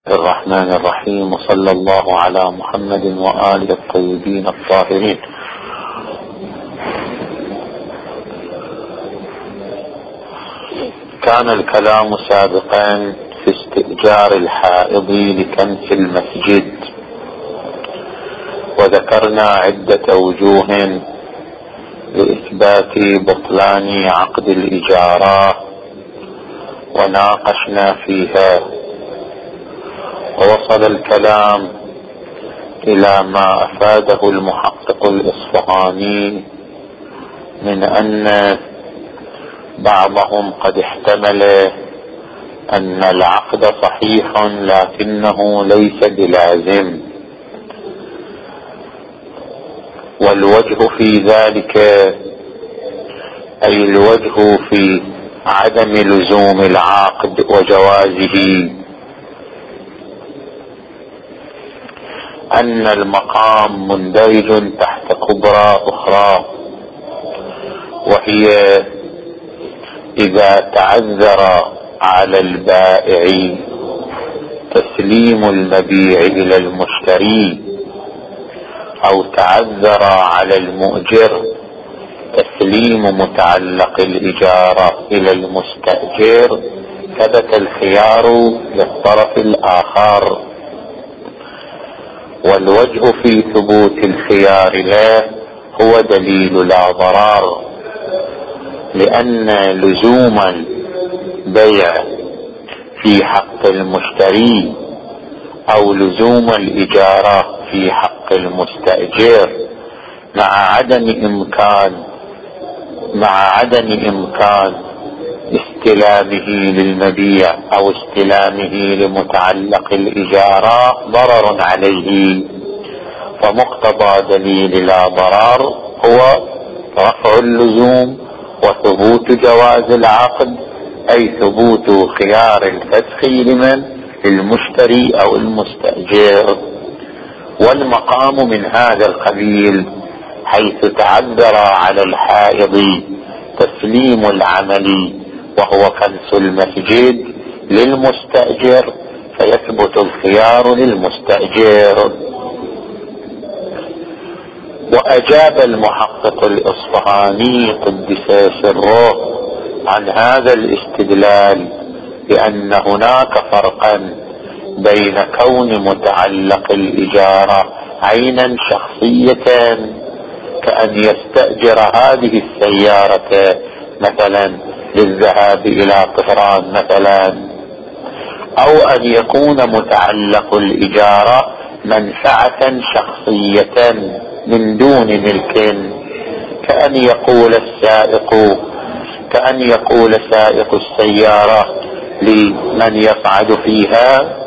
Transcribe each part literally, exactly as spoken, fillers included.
الرحمن الرحيم، وصلى الله على محمد وآله الطيبين الطاهرين. كان الكلام سابقا في استئجار الحائض لكنس المسجد، وذكرنا عدة وجوه لإثبات بطلان عقد الإجارة وناقشنا فيها، ووصل الكلام إلى ما أفاده المحقق الإصفهاني من أن بعضهم قد احتمل أن العقد صحيح لكنه ليس بلازم، والوجه في ذلك أي الوجه في عدم لزوم العقد وجوازه أن المقام مندرج تحت كبرى أخرى، وهي إذا تعذر على البائع تسليم المبيع إلى المشتري، أو تعذر على المؤجر تسليم متعلق الإجارة إلى المستأجر، ثبت الخيار للطرف الآخر. والوجه في ثبوت الخيار له هو دليل لا ضرر، لأن لزوم البيع في حق المشتري أو لزوم الإجارة في حق المستأجر مع عدم إمكان مع عدم إمكان استلامه للمبيع أو استلامه لمتعلق الإجارة ضرر عليه، فمقتضى دليل لا ضرر هو رفع اللزوم وثبوت جواز العقد، أي ثبوت خيار الفسخ لمن؟ للمشتري أو المستأجر. والمقام من هذا القبيل حيث تعذر على الحائض تسليم العمل وهو كنس المسجد للمستأجر، فيثبت الخيار للمستأجر. وأجاب المحقق الإصفهاني قدس سره عن هذا الاستدلال بأن هناك فرقا بين كون متعلق الإجارة عينا شخصية كأن يستأجر هذه السيارة مثلا للذهاب إلى طهران مثلا، أو أن يكون متعلق الإجارة منفعة شخصية من دون ملك، كأن يقول السائق كأن يقول سائق السيارة لمن يصعد فيها: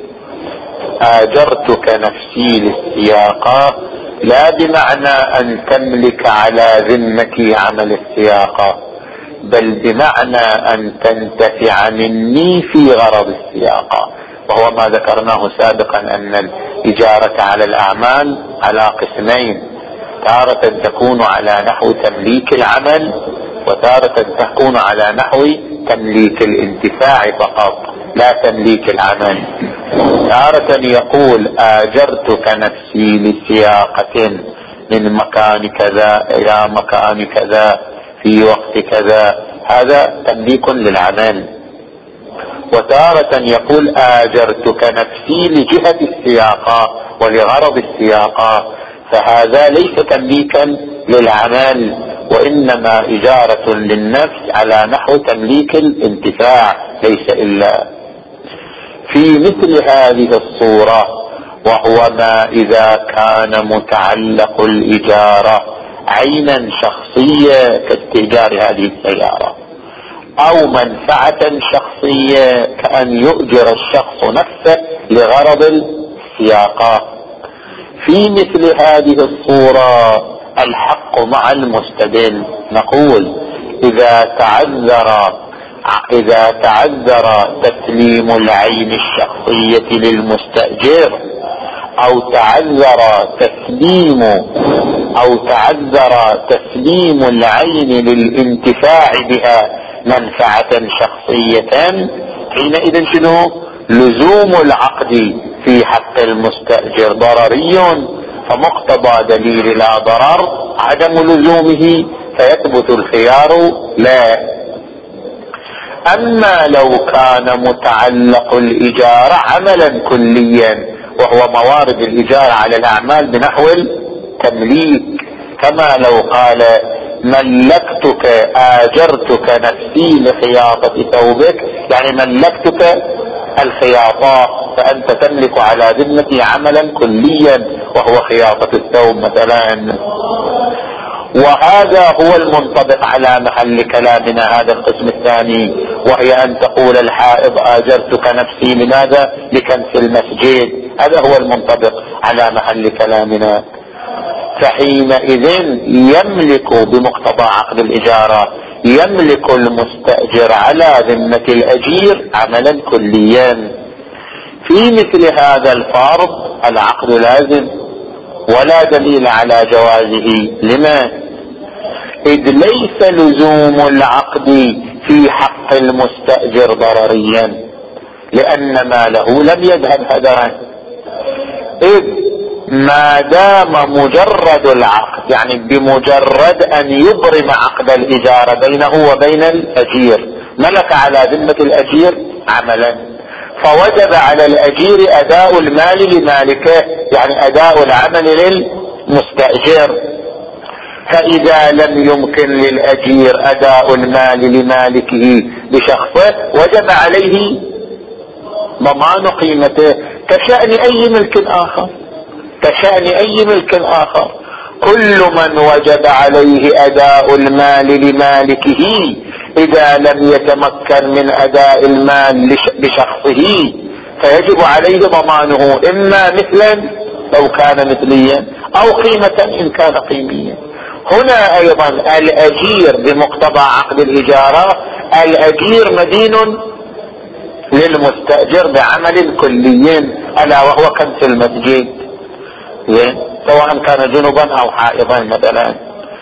آجرتك نفسي للسياقة، لا بمعنى أن تملك على ذمتي عمل السياقة، بل بمعنى أن تنتفع مني في غرض السياقة. وهو ما ذكرناه سابقا أن الإجارة على الأعمال على قسمين: تارة تكون على نحو تمليك العمل، وتارة تكون على نحو تمليك الانتفاع فقط لا تمليك العمل. تارة يقول: آجرتك نفسي لسياقة من مكان كذا إلى مكان كذا في وقت كذا، هذا تمليك للعمل. وتارة يقول: آجرتك نفسي لجهة السياقة ولغرض السياقة، فهذا ليس تمليكا للعمل، وإنما إجارة للنفس على نحو تمليك الانتفاع، ليس إلا. في مثل هذه الصورة، وهو ما إذا كان متعلق الإجارة عينا شخصية كاستئجار هذه السيارة، أو منفعة شخصية كأن يؤجر الشخص نفسه لغرض السياقة، في مثل هذه الصورة الحق مع المستدل. نقول: إذا تعذر إذا تعذر تسليم العين الشخصية للمستأجر، أو تعذر تسليم أو تعذر تسليم العين للانتفاع بها منفعة شخصية، حينئذ شنو؟ لزوم العقد في حق المستأجر ضرري، فمقتضى دليل لا ضرر عدم لزومه، فيثبت الخيار لا. أما لو كان متعلق الإجارة عملا كليا، وهو موارد الإجارة على الأعمال بنحو التمليك، كما لو قال ملكتك آجرتك نفسي لخياطة ثوبك، يعني ملكتك الخياطة، فأنت تملك على ذمتي عملا كليا وهو خياطة الثوب مثلا. وهذا هو المنطبق على محل كلامنا هذا القسم الثاني، وهي أن تقول الحائض آجرتك نفسي لماذا؟ لكنس المسجد، هذا هو المنطبق على محل كلامنا. فحينئذ يملك بمقتضى عقد الإجارة، يملك المستأجر على ذمة الأجير عملا كليا. في مثل هذا الفرض العقد لازم ولا دليل على جوازه. لما؟ إذ ليس لزوم العقد في حق المستأجر ضرريا، لأن ماله لم يذهب هدرا، إذ ما دام مجرد العقد، يعني بمجرد أن يبرم عقد الإجارة بينه وبين الأجير، ملك على ذمة الأجير عملا، فوجب على الأجير أداء المال لمالكه، يعني أداء العمل للمستأجر. فإذا لم يمكن للأجير أداء المال لمالكه بشخصه، وجب عليه ضمان قيمته كشأن أي ملك آخر، كشأن أي ملك آخر. كل من وجب عليه أداء المال لمالكه إذا لم يتمكن من أداء المال بشخصه فيجب عليه ضمانه، إما مثلا لو كان مثليا أو قيمة إن كان قيميا. هنا أيضا الأجير بمقتضى عقد الإجارة، الأجير مدين للمستأجر بعمل كلي ألا وهو كنس المسجد، سواء كان جنبا أو حائضا مثلا.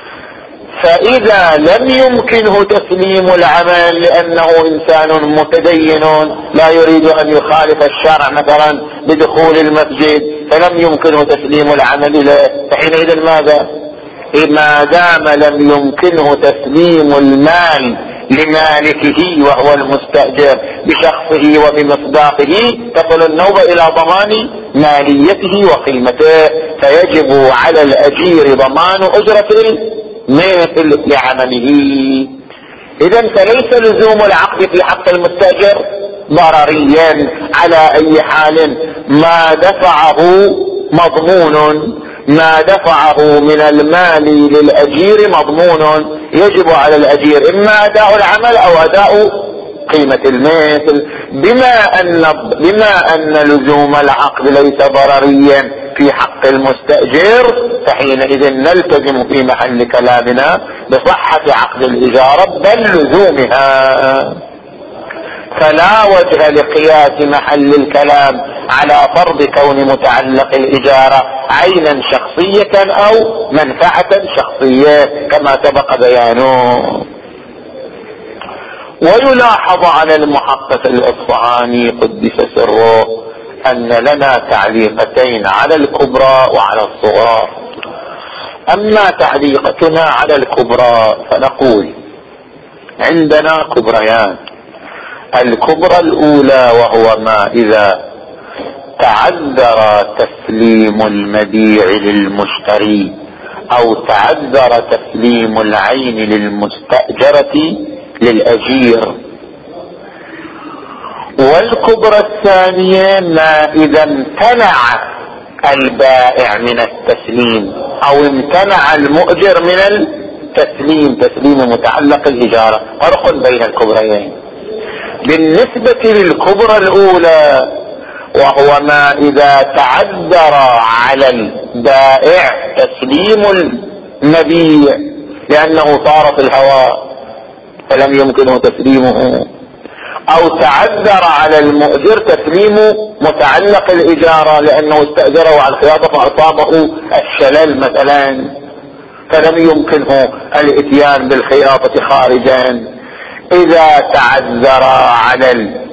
فإذا لم يمكنه تسليم العمل لأنه إنسان متدين لا يريد أن يخالف الشرع مثلا بدخول المسجد، فلم يمكنه تسليم العمل له، فحينئذ ماذا؟ ما دام لم يمكنه تسليم المال لمالكه وهو المستأجر بشخصه وبمصداقه، تقل النوبة إلى ضمان ماليته وقيمته، فيجب على الأجير ضمان أجرة المثل لعمله. إذن فليس لزوم العقد في حق المستأجر ضرريا على أي حال، ما دفعه مضمون، ما دفعه من المال للأجير مضمون، يجب على الأجير إما أداء العمل أو أداء قيمة المثل. بما أن, بما أن لزوم العقد ليس ضرريا في حق المستأجر، فحينئذ نلتزم في محل كلامنا بصحة عقد الإجارة بل لزومها. فلا وجه لقياس محل الكلام على فرض كون متعلق الإجارة عينا شخصية أو منفعة شخصية كما سبق بيانه. ويلاحظ على المحقق الإصفهاني قدس سره أن لنا تعليقتين على الكبرى وعلى الصغرى. أما تعليقتنا على الكبرى فنقول عندنا كبريان. الكبرى الأولى وهو ما إذا تعذر تسليم المبيع للمشتري أو تعذر تسليم العين للمستأجرة للأجير. والكبرى الثانية ما إذا امتنع البائع من التسليم أو امتنع المؤجر من التسليم، تسليم متعلق الإجارة. فرق بين الكبريين. بالنسبة للكبرى الأولى وهو ما إذا تعذر على البائع تسليم المبيع لأنه طار في الهواء فلم يمكنه تسليمه، أو تعذر على المؤجر تسليم متعلق الإجارة لأنه استأجره على الخياطة فأصابه الشلل مثلا فلم يمكنه الاتيان بالخياطة خارجا. إذا تعذر على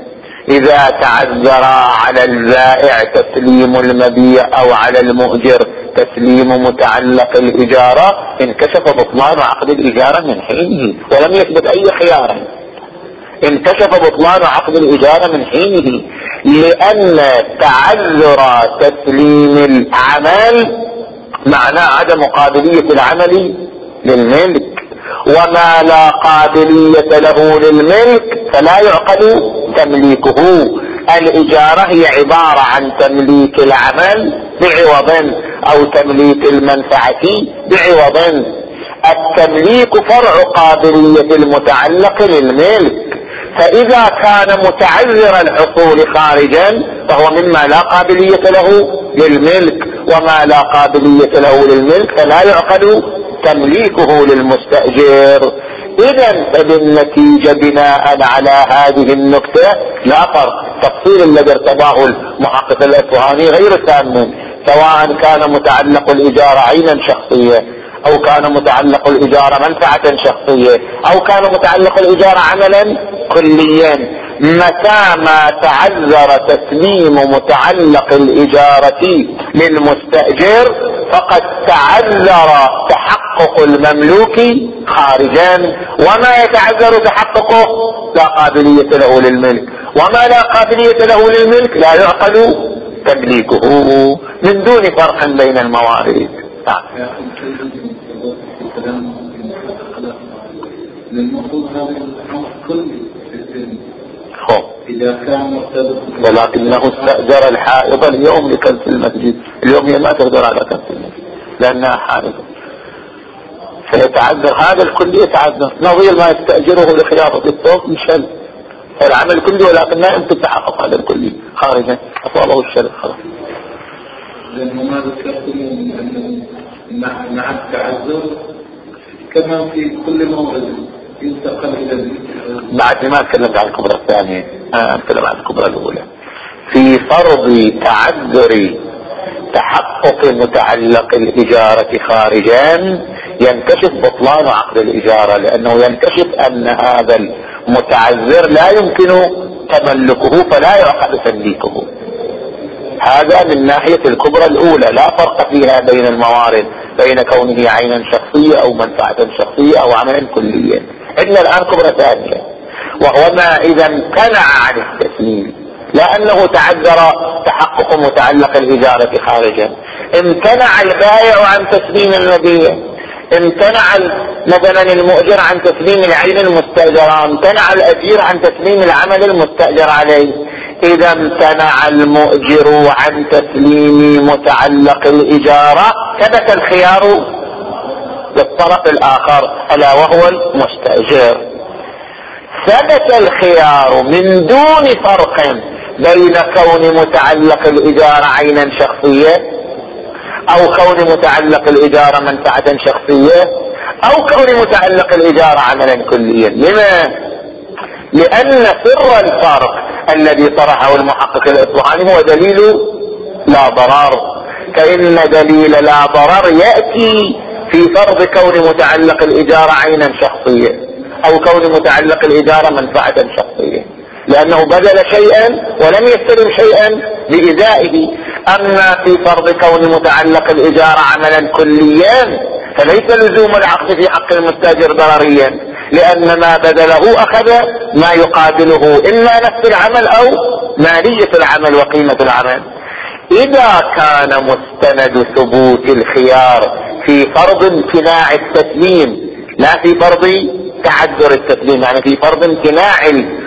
إذا تعذر على البائع تسليم المبيع أو على المؤجر تسليم متعلق الإجارة انكشف بطلان عقد الإجارة من حينه ولم يثبت أي خيار. انكشف بطلان عقد الإجارة من حينه، لأن تعذر تسليم العمل معناه عدم قابلية العمل للملك، وما لا قابلية له للملك فلا يعقد تمليكه. الإجارة هي عبارة عن تمليك العمل بعوض أو تمليك المنفعة بعوض. التمليك فرع قابلية المتعلق للملك، فإذا كان متعذر الحصول خارجا فهو مما لا قابلية له للملك، وما لا قابلية له للملك فلا يعقد تمليكه للمستأجر. إذن فبالنتيجة بناء على هذه النكتة لا فرق. تفصيل الذي ارتضاه المحقق الأصفهاني غير تام، سواء كان متعلق الإجارة عينا شخصية أو كان متعلق الإجارة منفعة شخصية أو كان متعلق الإجارة عملا كليا. متى ما تعذر تسليم متعلق الإجارة للمستأجر فقد تعذر تحقق المملوك خارجا، وما يتعذر تحققه لا قابلية له للملك، وما لا قابلية له للملك لا يعقل تمليكه من دون فرق بين الموارد. إذا كان ولكنه استأجر الحائض اليوم لكنس المسجد، اليوم هي ما تقدر على كنس المسجد لأنها حائضة، فيتعذر هذا الكل يتعذر نظير ما يستأجره لخياطة الثوب مشل العمل كله، ولكن لا يمكن تحقق هذا الكل خارجا أطوله الشرع خلاص. لأنه ما ذكرتم أنه مع التعذر كما في كل مورد ينتقل إلى بعد ما تكلمت عن الكبرى الثانية أنا أتكلم عن الكبرى الأولى. في فرض تعذر تحقق متعلق الإجارة خارجا ينكشف بطلان عقد الإجارة، لأنه ينكشف أن هذا المتعذر لا يمكن تملكه فلا يعقد تمليكه. هذا من ناحية الكبرى الأولى، لا فرق فيها بين الموارد بين كونه عينا شخصية أو منفعة شخصية أو عملا كليا. عندنا الآن كبرى ثانية، وهو ما إذا امتنع عن التسليم، لأنه تعذر تحقق متعلق الإجارة خارجا. امتنع البائع عن تسليم المبيع، امتنع مثلا المؤجر عن تسليم العين المستأجرة، امتنع الأجير عن تسليم العمل المستأجر عليه. إذا امتنع المؤجر عن تسليم متعلق الإجارة ثبت الخيار للطرف الآخر ألا وهو المستأجر. ثبت الخيار من دون فرق بين كون متعلق الإجارة عينا شخصية أو كون متعلق الإجارة منفعة شخصية أو كون متعلق الإجارة عملا كليا. لما؟ لأن سر الفرق الذي طرحه المحقق الأصفهاني هو دليل لا ضرر، فإن دليل لا ضرر يأتي في فرض كون متعلق الإجارة عينا شخصية أو كون متعلق الإجارة منفعة شخصية، لأنه بذل شيئا ولم يستلم شيئا بإزائه. أما في فرض كون متعلق الإجارة عملا كليا فليس لزوم العقد في حق المستأجر ضرريا، لأن ما بذله أخذ ما يقابله إما نفس العمل أو مالية العمل وقيمة العمل. إذا كان مستند ثبوت الخيار في فرض امتناع التسليم لا في فرض تعذر التسليم، يعني في فرض امتناع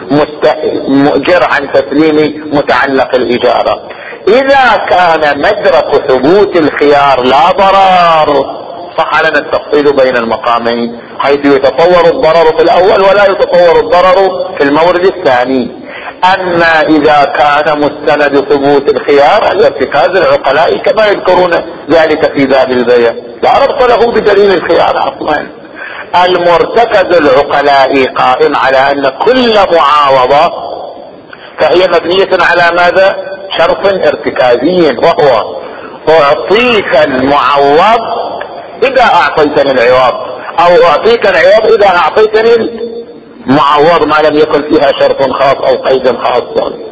المؤجر عن تسليم متعلق الإجارة، إذا كان مدرك ثبوت الخيار لا ضرر صح لنا التفصيل بين المقامين، حيث يتطور الضرر في الأول ولا يتطور الضرر في المورد الثاني. أما إذا كان مستند ثبوت الخيار الارتكاز العقلاء كما يذكرون ذلك في باب البيع لا ربط له بدليل الخيار أصلا. المرتكز العقلاء قائم على أن كل معاوضة فهي مبنية على ماذا؟ شرط ارتكازي، وهو أعطيك المعوض إذا أعطيتني العوض أو أعطيك العوض إذا أعطيتني المعوض، ما لم يكن فيها شرط خاص أو قيد خاص.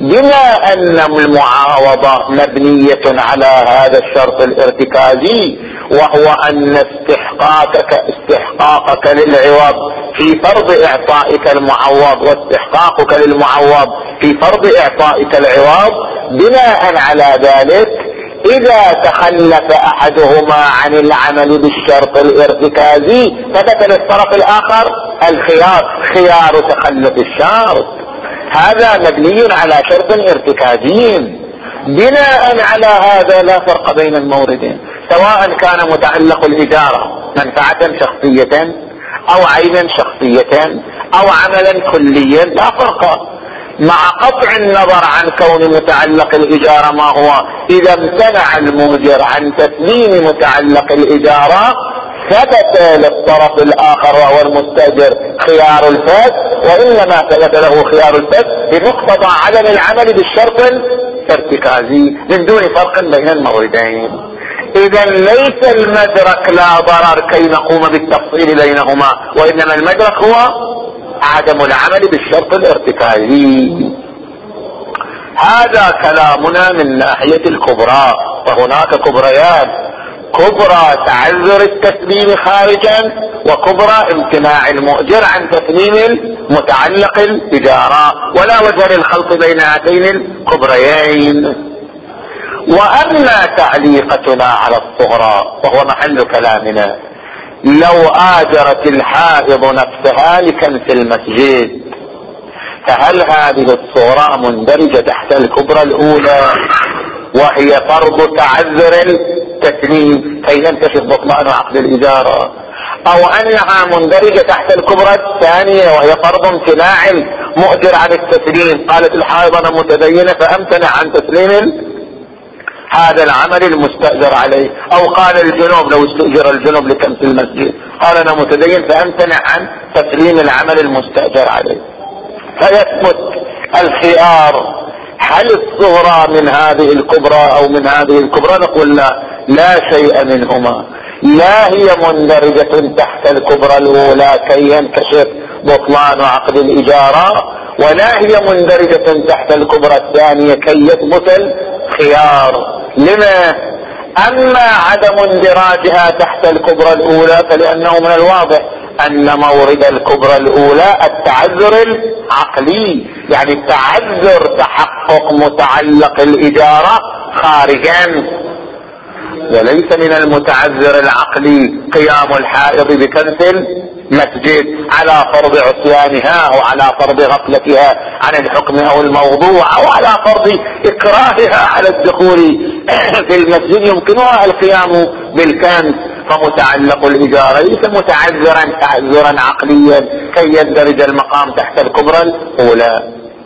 بما ان المعاوضة مبنية على هذا الشرط الارتكازي، وهو ان استحقاقك استحقاقك للعوض في فرض اعطائك المعوض واستحقاقك للمعوض في فرض اعطائك العوض. بناء على ذلك اذا تخلف احدهما عن العمل بالشرط الارتكازي ثبت للطرف الاخر الخيار، خيار تخلف الشرط. هذا مبني على شرط ارتكازي. بناء على هذا لا فرق بين الموردين، سواء كان متعلق الإجارة منفعة شخصية أو عينا شخصية أو عملا كليا، لا فرق، مع قطع النظر عن كون متعلق الإجارة ما هو. إذا امتنع المؤجر عن تسليم متعلق الإجارة ثبت للطرف الآخر وهو المستأجر خيار الفسخ، وإنما ثبت له خيار الفسخ بمقتضى عدم العمل بالشرط الارتكازي من دون فرق بين الموردين. إذا ليس المدرك لا ضرر كي نقوم بالتفصيل بينهما، وإنما المدرك هو عدم العمل بالشرط الارتكازي. هذا كلامنا من ناحية الكبرى، وهناك كبريات: كبرى تعذر التسليم خارجا، وكبرى امتناع المؤجر عن تسليم المتعلق الإجارة، ولا وجه للخلط بين هاتين الكبريين. وأما تعليقتنا على الصغرى وهو محل كلامنا: لو آجرت الحائض نفسها لكنس المسجد، فهل هذه الصغرى مندرجة تحت الكبرى الأولى وهي فرض تعذر التسليم كي ينتشف بطلان عقد الإجارة، أو أنها مندرجة تحت الكبرى الثانية وهي فرض امتناع المؤجر عن التسليم؟ قالت الحائض أنا متدينة فأمتنع عن تسليم هذا العمل المستأجر عليه، أو قال الجنوب لو استأجر الجنوب لكنس المسجد قال أنا متدين فأمتنع عن تسليم العمل المستأجر عليه. فيثبت الخيار: هل الصغرى من هذه الكبرى أو من هذه الكبرى؟ نقول لا، لا شيء منهما. لا هي مندرجة تحت الكبرى الأولى كي ينكشف بطلان عقد الإجارة، ولا هي مندرجة تحت الكبرى الثانية كي يثبت الخيار. لما؟ أما عدم اندراجها تحت الكبرى الأولى فلأنه من الواضح أن مورد الكبرى الأولى التعذر العقلي، يعني التعذر تحقق متعلق الإجارة خارجا، وليس من المتعذر العقلي قيام الحائض بكنس المسجد على فرض عصيانها أو على فرض غفلتها عن الحكم أو الموضوع أو على فرض إكراهها على الدخول في المسجد يمكنها القيام بالكنس. فمتعلق الإجارة ليس متعذرا تعذرا عقليا كي يندرج المقام تحت الكبرى الأولى،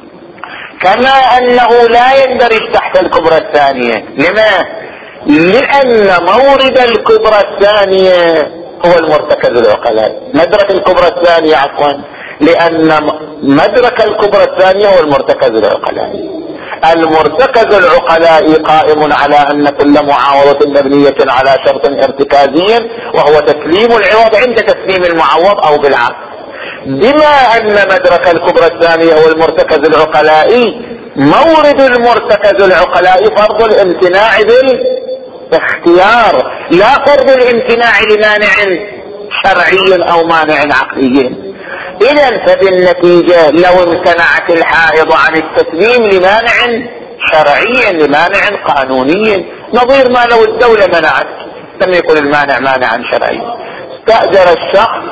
كما أنه لا يندرج تحت الكبرى الثانية. لما؟ لأن مورد الكبرى الثانية هو المرتكز العقلاء، مدرك الكبرى الثانية عفوا، لأن مدرك الكبرى الثانية هو المرتكز العقلاء. المرتكز العقلاء قائم على أن كل معاوضة مبنية على شرط ارتكازي وهو تسليم العوض عند تسليم المعوض أو بالعكس. بما أن مدرك الكبرى الثانية هو المرتكز العقلائي، مورد المرتكز العقلائي فرض الامتناع بالاختيار، لا فرض الامتناع لمانع شرعي أو مانع عقلي. إذن فبالنتيجة لو امتنعت الحائض عن التسليم لمانع شرعي لمانع قانوني، نظير ما لو الدولة منعت لم يكن المانع مانعا شرعيا. استأجر الشخص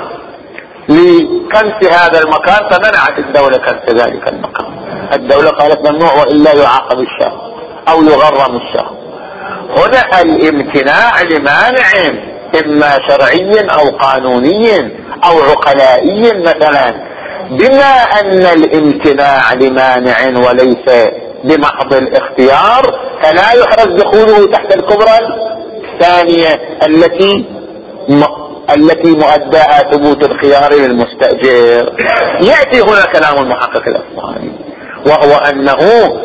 لكنس هذا المكان فمنعت الدولة كنس ذلك المكان، الدولة قالت ممنوع وإلا يعاقب الشخص أو يغرم الشخص. هنا الامتناع لمانع إما شرعي أو قانوني أو عقلائي مثلا. بما أن الامتناع لمانع وليس بمحض الاختيار فلا يحرز دخوله تحت الكبرى الثانية التي م... التي مؤداها ثبوت الخيار للمستأجر. يأتي هنا كلام المحقق الأصفهاني وهو أنه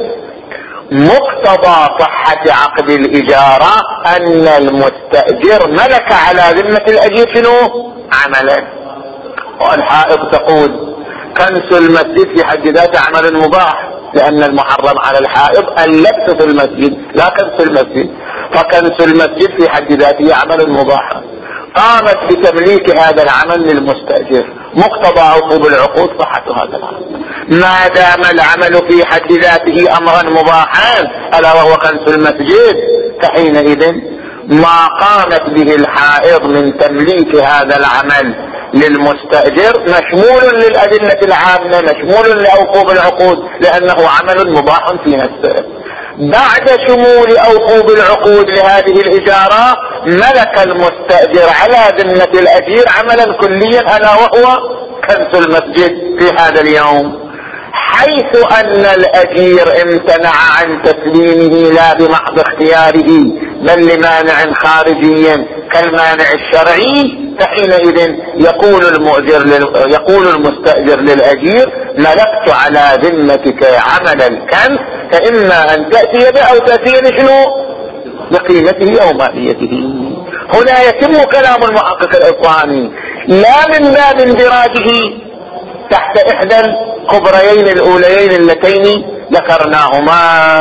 مقتضى صحة عقد الإجارة أن المستأجر ملك على ذمة الأجير شنو؟ عملا. والحائض تقول كنس المسجد في حد ذاته عمل مباح، لأن المحرم على الحائض اللبس في المسجد لا كنس المسجد، فكنس المسجد في حد ذاته عمل مباح. قامت بتمليك هذا العمل للمستأجر، مقتضى عقوب العقود صحة هذا العمل. ما دام العمل في حد ذاته أمرا مباحا ألا وهو كنس المسجد، فحينئذ ما قامت به الحائض من تمليك هذا العمل للمستأجر مشمول للأدلة العامة، مشمول لعقوب العقود، لأنه عمل مباح في نفسه. بعد شمول عقوب العقود لهذه الإجارة ملك المستأجر على ذمة الأجير عملا كليا ألا وهو كنس المسجد في هذا اليوم، حيث أن الأجير امتنع عن تسليمه لا بمحض اختياره بل لمانع خارجي كالمانع الشرعي، فحينئذ يقول المؤجر لل... يقول المستأجر للأجير ملكت على ذمتك عمل الكنس، فإما أن تأتي به أو تأتي شنو بقيمته أو ماليته. هنا يتم كلام المحقق الإخواني لا من باب اندراجه تحت إحدى الكبريين الأوليين اللتين ذكرناهما.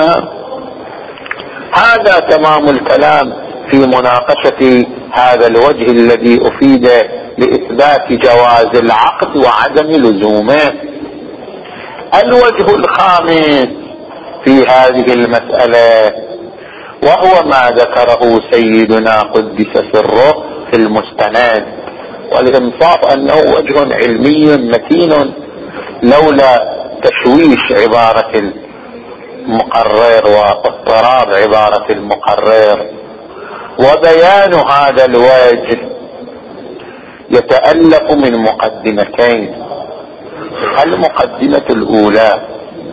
هذا تمام الكلام في مناقشة هذا الوجه الذي أفيد لإثبات جواز العقد وعدم لزومه. الوجه الخامس في هذه المسألة وهو ما ذكره سيدنا قدس سره في المستند، والإنصاف أنه وجه علمي متين لولا تشويش عبارة المقرر واضطراب عبارة المقرر. وبيان هذا الوجه يتألف من مقدمتين. المقدمة الأولى: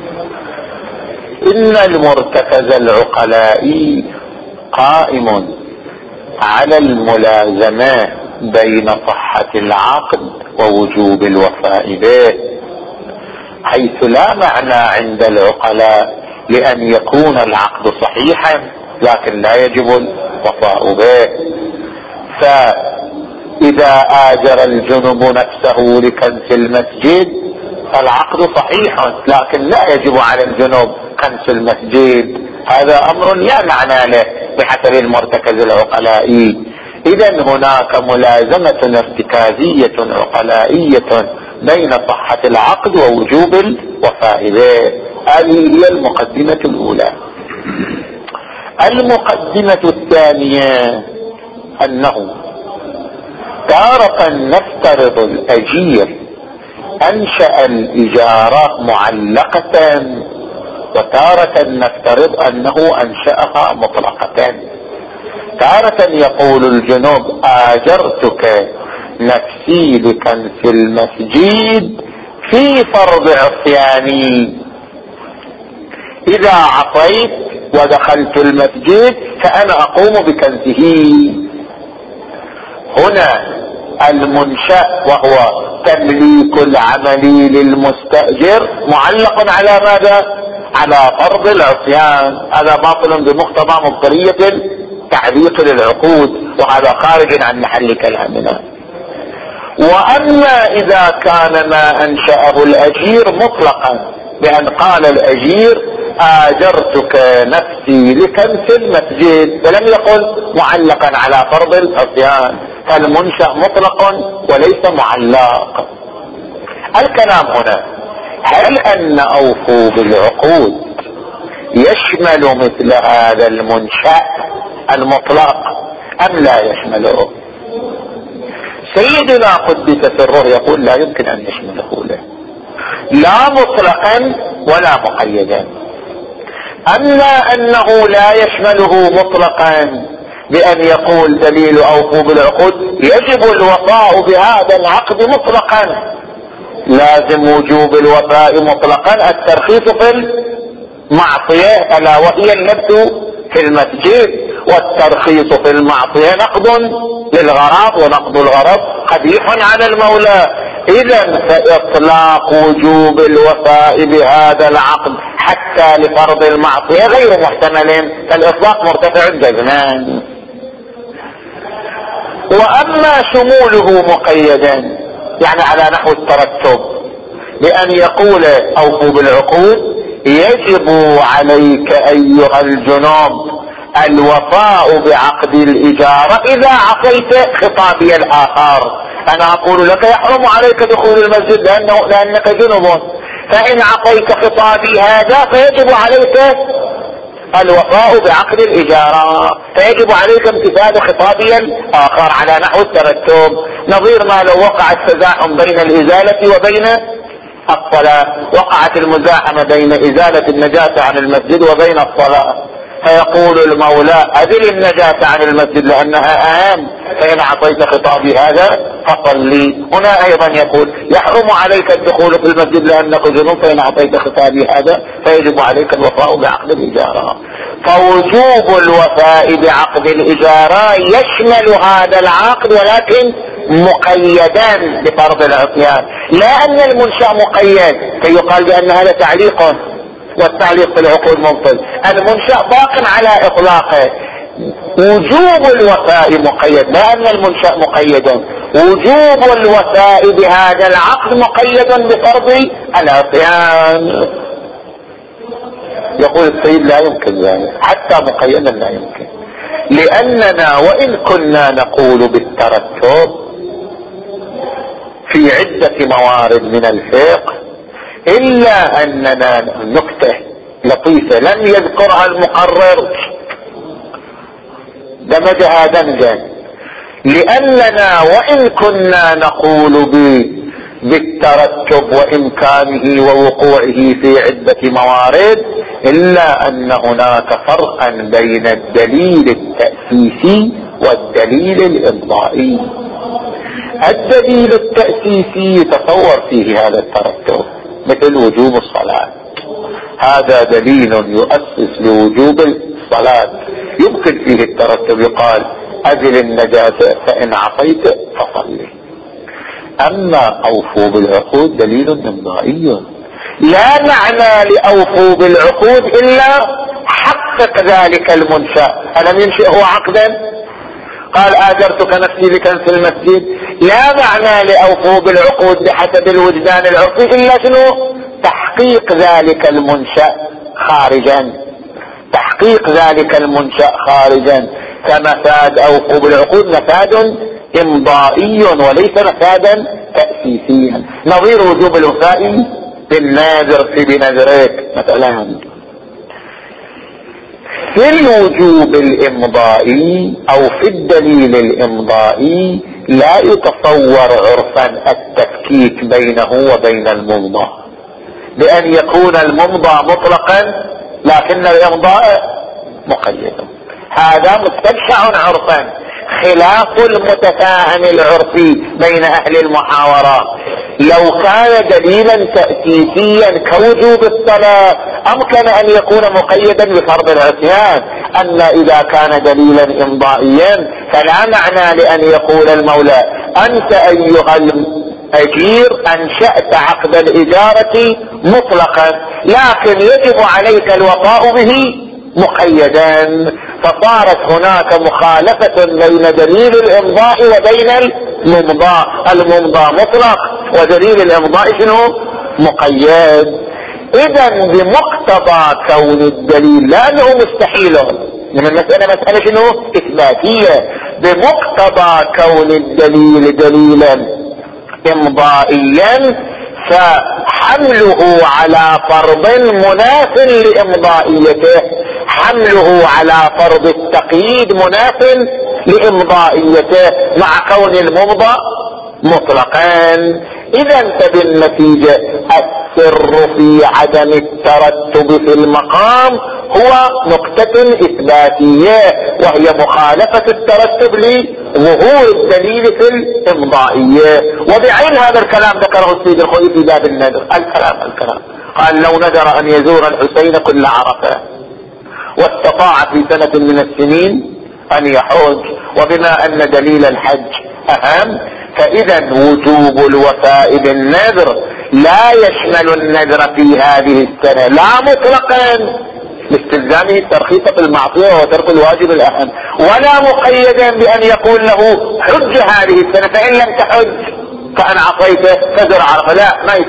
إن المرتكز العقلائي قائم على الملازمة بين صحة العقد ووجوب الوفاء به، حيث لا معنى عند العقلاء لأن يكون العقد صحيحا لكن لا يجب الوفاء به. فإذا آجر الجنب نفسه لكنس المسجد فالعقد صحيح لكن لا يجب على الجنب كنس المسجد، هذا أمر لا معنى له بحسب المرتكز العقلائي. إذن هناك ملازمة ارتكازية عقلائية بين صحة العقد ووجوب الوفاء به. هذه هي المقدمة الأولى. المقدمة الثانية أنه تارة نفترض الأجير أنشأ الإجارة معلقة، وتارة نفترض أنه أنشأها مطلقة. تارة يقول الجنوب آجرتك نفسي بكنس المسجد في فرض عصياني، إذا عصيت ودخلت المسجد فأنا أقوم بكنسه. هنا المنشأ وهو تمليك العمل للمستأجر معلق على ماذا؟ على فرض العصيان، هذا باطل بمقتضى مضطرية تعليق للعقود، وهذا خارج عن محل كلامنا. وأما إذا كان ما أنشأه الأجير مطلقا بأن قال الأجير آجرتك نفسي لكنس المسجد ولم يقل معلقا على فرض العصيان، فالمنشأ مطلق وليس معلق. الكلام هنا: هل أن أوفوا بالعقود يشمل مثل هذا المنشأ المطلق أم لا يشمله؟ سيدنا قدس سره يقول لا يمكن أن يشمله له، لا مطلقا ولا مقيدا. أما أنه لا يشمله مطلقا بأن يقول دليل أوفوا بالعقود يجب الوفاء بهذا العقد مطلقا، لازم وجوب الوفاء مطلقا الترخيص في المعصية ألا وهي اللبس في المسجد، والترخيص في المعصية نقض للغرض، ونقض الغرض قبيح على المولى. إذن فإطلاق وجوب الوفاء بهذا العقد حتى لفرض المعصية غير محتمل، فالإطلاق مرتفع جزمان. وأما شموله مقيدا يعني على نحو الترتب، بأن يقول أوفوا بالعقود يجب عليك أيها الجنوب الوفاء بعقد الإجارة إذا عصيت خطابي الآخر. أنا أقول لك يحرم عليك دخول المسجد لأنه لأنك جنوب، فإن عصيت خطابي هذا فيجب عليك الوفاء بعقد الإجارة، فيجب عليك امتثال خطابي الآخر على نحو الترتب، نظير ما لو وقع التزاحم بين الإزالة وبين الصلاة. وقعت المزاحمة بين إزالة النجاسة عن المسجد وبين الصلاة، فيقول المولى أزل النجاسة عن المسجد لأنها أهم، فإن أعطيت خطابي هذا فصلي. هنا أيضا يقول يحرم عليك الدخول في المسجد لأنك جنوب، فإن أعطيت خطابي هذا فيجب عليك الوفاء بعقد الإجارة. فوجوب الوفاء بعقد الإجارة يشمل هذا العقد ولكن مقيدا بفرض العصيان، لا أن المنشأ مقيد فيقال بأن هذا تعليق، والتعليق في العقود مبطل. المنشأ باق على إطلاقه. وجوب الوفاء مقيد، لا أن المنشأ مقيدا، وجوب الوفاء بهذا العقد مقيد بفرض العصيان. يقول السيد لا يمكن ذلك، حتى مقيدا لا يمكن، لأننا وإن كنا نقول بالترتب في عدة موارد من الفقه، إلا أننا نكتة لطيفة لم يذكرها المقرر دمجها دمجا، لأننا وإن كنا نقول بالترتب وإمكانه ووقوعه في عدة موارد، إلا أن هناك فرقا بين الدليل التأسيسي والدليل الإمضائي. الدليل التأسيسي يتصور فيه هذا الترتب، مثل وجوب الصلاة، هذا دليل يؤسس لوجوب الصلاة، يمكن فيه الترتب، يقال أزل النجاسة فإن عصيت فصلي. أما أوفوا بالعقود دليل إمضائي، لا معنى لأوفوا بالعقود إلا حقق ذلك المنشأ. ألم ينشئه عقدا؟ قال آجرتك نفسي لكنس المسجد، لا معنى لأوفوا بالعقود بحسب الوجدان العرفي إلا شنو؟ تحقيق ذلك المنشأ خارجا، تحقيق ذلك المنشأ خارجا، كمفاد أوفوا بالعقود مفاد إمضائي وليس مفادا تأسيسيا، نظير وجوب الوفاء بالناذر في بنذرك مثلا. في الوجوب الإمضائي أو في الدليل الإمضائي لا يتصور عرفا التفكيك بينه وبين الممضى، بأن يكون الممضى مطلقا لكن الإمضاء مقيد، هذا مستبشع عرفا، خلاف المتفاهم العرفي بين أهل المحاورة. لو كان دليلا تأسيسيا كوجوب الصلاة أمكن أن يكون مقيدا بفرض العصيان، أما إذا كان دليلا إمضائيا فلا معنى لأن يقول المولى أنت أيها الأجير أنشأت عقد الإجارة مطلقا لكن يجب عليك الوفاء به مقيدا، فصارت هناك مخالفة بين دليل الإمضاء وبين الممضاء، الممضاء مطلق ودليل الإمضاء شنو؟ مقيد. إذا بمقتضى كون الدليل، لأنه مستحيل، من المسألة مسألة شنو؟ إثباتية، بمقتضى كون الدليل دليلا إمضائيا فحمله على فرض مناف لإمضائيته، حمله على فرض التقييد مناف لإمضائيته مع كون الممضى مطلقا. إذا بالنتيجة السر في عدم الترتب في المقام هو نقطة إثباتية، وهي مخالفة الترتب لظهور الدليل في الإمضائية. وبعين هذا الكلام ذكره السيد الخوئي في باب النذر، الكلام الكلام قال لو نذر أن يزور الحسين كل عرفة واستطاع في سنة من السنين أن يحج، وبما أن دليل الحج أهم فإذا وجوب الوفاء بالنذر لا يشمل النذر في هذه السنة لا مطلقا لاستلزامه الترخيص في المعصية وترك الواجب الأهم، ولا مقيدا بأن يقول له حج هذه السنة، فإن لم تحج فأن عصيته فزر عرفة، لا ما يفيد،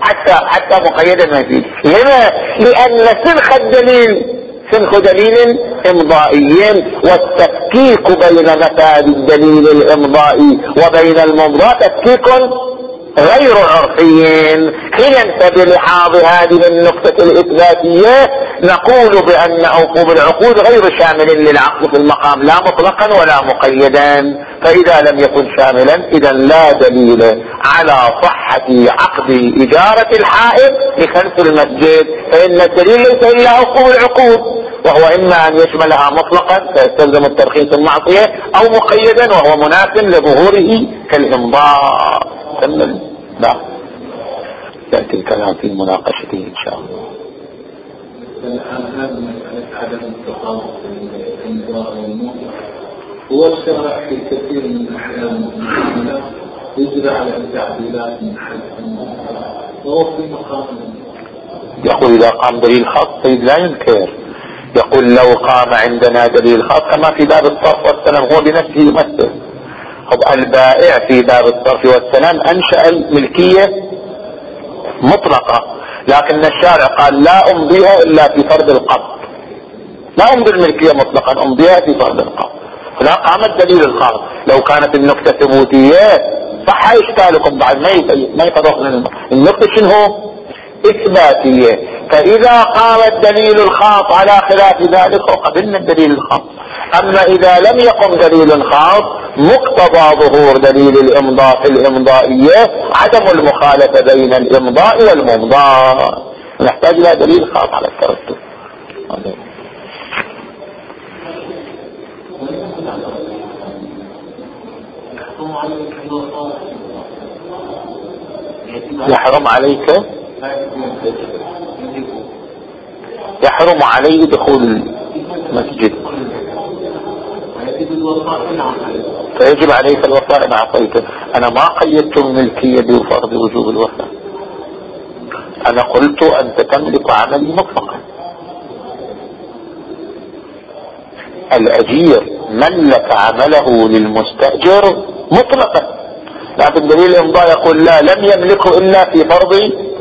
حتى حتى مقيدا ما فيه. لما؟ لان سنخ الدليل سنخ دليل امضائي، والتفكيك بين مفاد الدليل الامضائي وبين الممضى تفكيك غير عرفي. حين فبلحاظ هذه النقطة الإثباتية نقول بأن عقوب العقود غير شامل للعقد في المقام لا مطلقا ولا مقيدا. فإذا لم يكن شاملا إذا لا دليل على صحة عقد إجارة الحائط لخلف المسجد، فإن الدليل ليس إلا عقوب العقود، وهو إما أن يشملها مطلقا فيستلزم الترخيص المعصية أو مقيدا وهو مناسب لظهوره كالإمضاء. كمل. لا يأتي الكلام في مناقشته إن شاء الله. الآن هذا مسألة عدم التطابق بين الإمضاء والموقع، هو الشرع في كثير من أحيان المعاملات يجري على التعديلات من حيث الموقع وهو في مقام. يقول إذا قام دليل خاص طيب لا ينكر. يقول لو قام عندنا دليل خاص كما في باب الصرف والسلام هو بنفسه يمثل. البائع في باب الصرف والسلام أنشأ الملكية مطلقة، لكن الشارع قال لا أمضيها إلا في فرض القبض، لا أمضي الملكية مطلقا أمضيها في فرض القبض. هنا قام الدليل الخاص. لو كانت النقطة ثبوتية صح إشكالكم بعد ما يفرقنا. النقطة شنو هو؟ إثباتية. فإذا قام الدليل الخاص على خلاف ذلك فقبلنا الدليل الخاص. أما إذا لم يقم دليل خاص مقتضى ظهور دليل الإمضاء في الإمضائية عدم المخالفة بين الإمضاء والممضاء، نحتاج إلى دليل خاص على الترتب. يحرم عليك يحرم عليه دخول المسجد فيجب عليك الوفاء إن أعطيته. أنا ما قيدت الملكية بفرض وجوب الوفاء، أنا قلت أنت تملك عملي مطلقا. الأجير ملك عمله للمستأجر مطلقا، لكن دليل الإمضاء يقول لا لم يملكه إلا في فرض